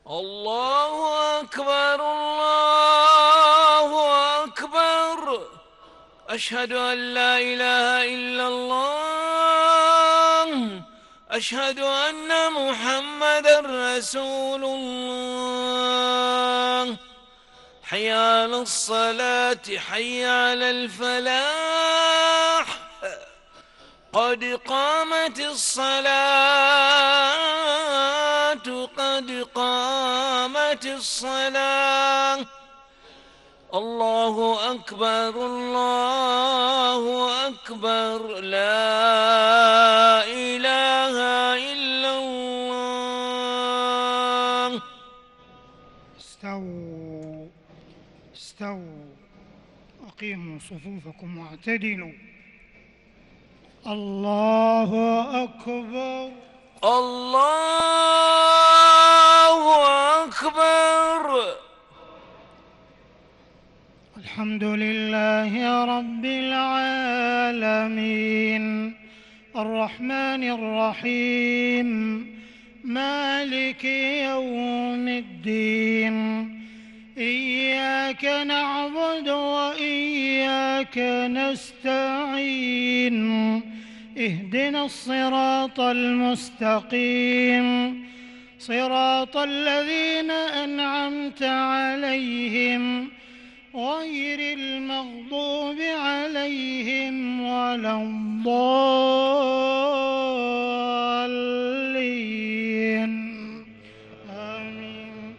الله أكبر الله أكبر. أشهد أن لا إله إلا الله. أشهد أن محمدا رسول الله. حي على الصلاة حي على الفلاح. قد قامت الصلاة قد قامت الصلاة. الله أكبر الله أكبر. لا إله إلا الله. استووا استووا، أقيموا صفوفكم واعتدلوا. الله أكبر الله أكبر. الحمد لله رب العالمين، الرحمن الرحيم، مالك يوم الدين. إياك نعبد وإياك نستعين. اهدنا الصراط المستقيم، صراط الذين أنعمت عليهم غير المغضوب عليهم ولا الضالين. آمين.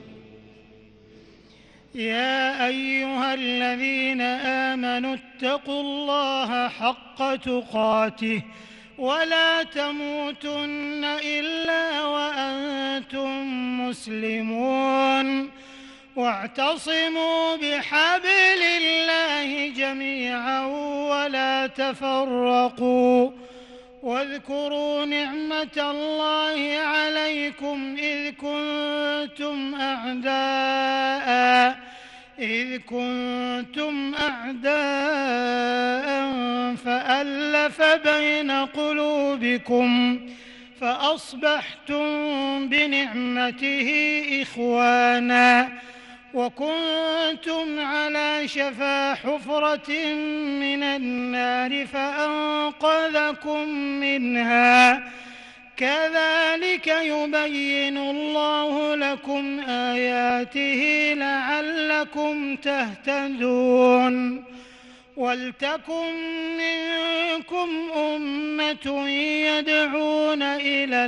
يا أيها الذين آمنوا اتقوا الله حق تقاته ولا تموتن إلا وأنتم مسلمون. واعتصموا بحبل الله جميعا ولا تفرقوا. واذكروا نعمة الله عليكم إذ كنتم أعداء فألف بين قلوبكم فأصبحتم بنعمته إخوانا، وكنتم على شفا حفرة من النار فأنقذكم منها. كذلك يبين الله لكم آياته لعلكم تهتدون. ولتكن منكم أمة يدعون إلى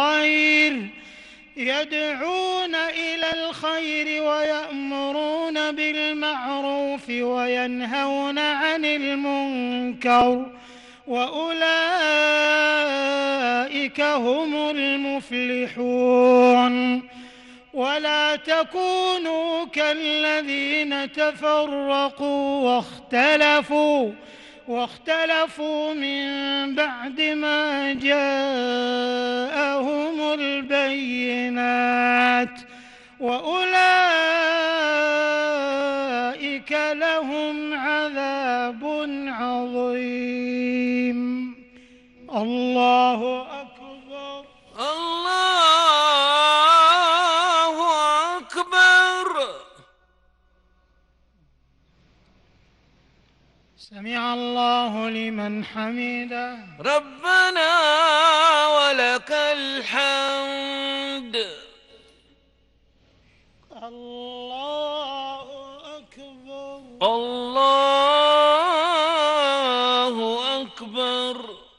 الخير ويأمرون بالمعروف وينهون عن المنكر، وأولئك هم المفلحون. ولا تكونوا كالذين تفرقوا واختلفوا من بعد ما جاءهم البينات، وأولئك لهم عذاب عظيم. الله أكبر الله أكبر. سمع الله لمن حمده. ربنا ولك الحمد. الله أكبر الله أكبر.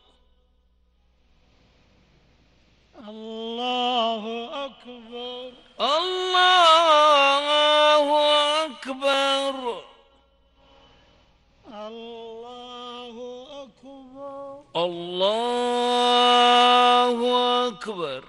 الله أكبر الله أكبر. الله أكبر الله أكبر.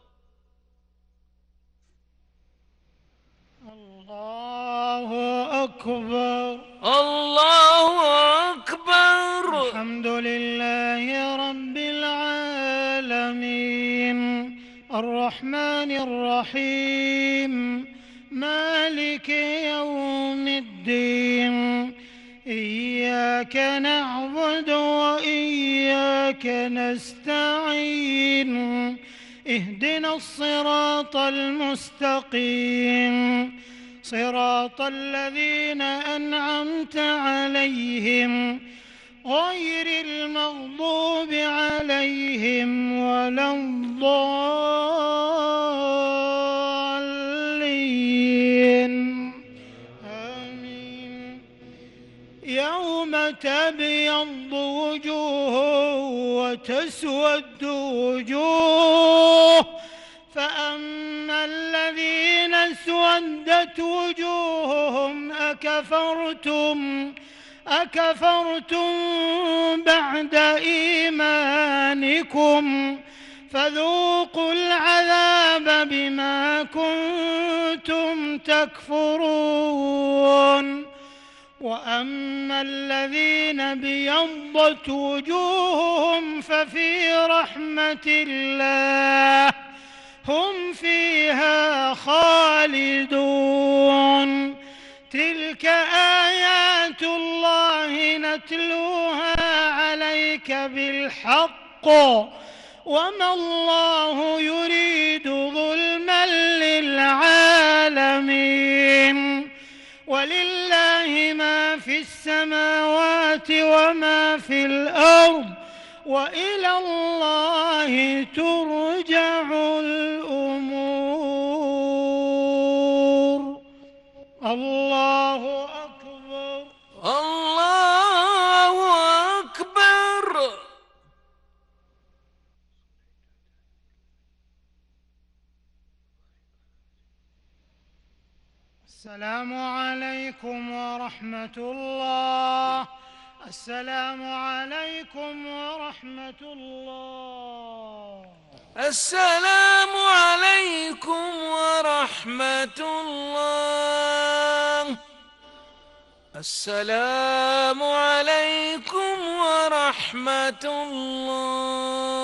الله أكبر الله أكبر. الحمد لله رب العالمين، الرحمن الرحيم، مالك يوم الدين. إياك نعبد وإياك نستعين. اهدنا الصراط المستقيم صراط الذين أنعمت عليهم غير المغضوب عليهم ولا الضالين آمين. يوم تبيض وجوه وتسود وجوه فأما الذين اسودت وجوههم أكفرتم بعد إيمانكم فذوقوا العذاب بما كنتم تكفرون. وأما الذين بيضت وجوههم ففي رحمة الله هم فيها خالدون. تلك آيات الله نتلوها عليك بالحق وما الله يريد ظلما للعالمين. ولله ما في السماوات وما في الأرض وإلى الله ترجع الأمور. الله أكبر. الله أكبر. السلام عليكم ورحمة الله. السلام عليكم ورحمة الله. السلام عليكم ورحمة الله. السلام عليكم ورحمة الله.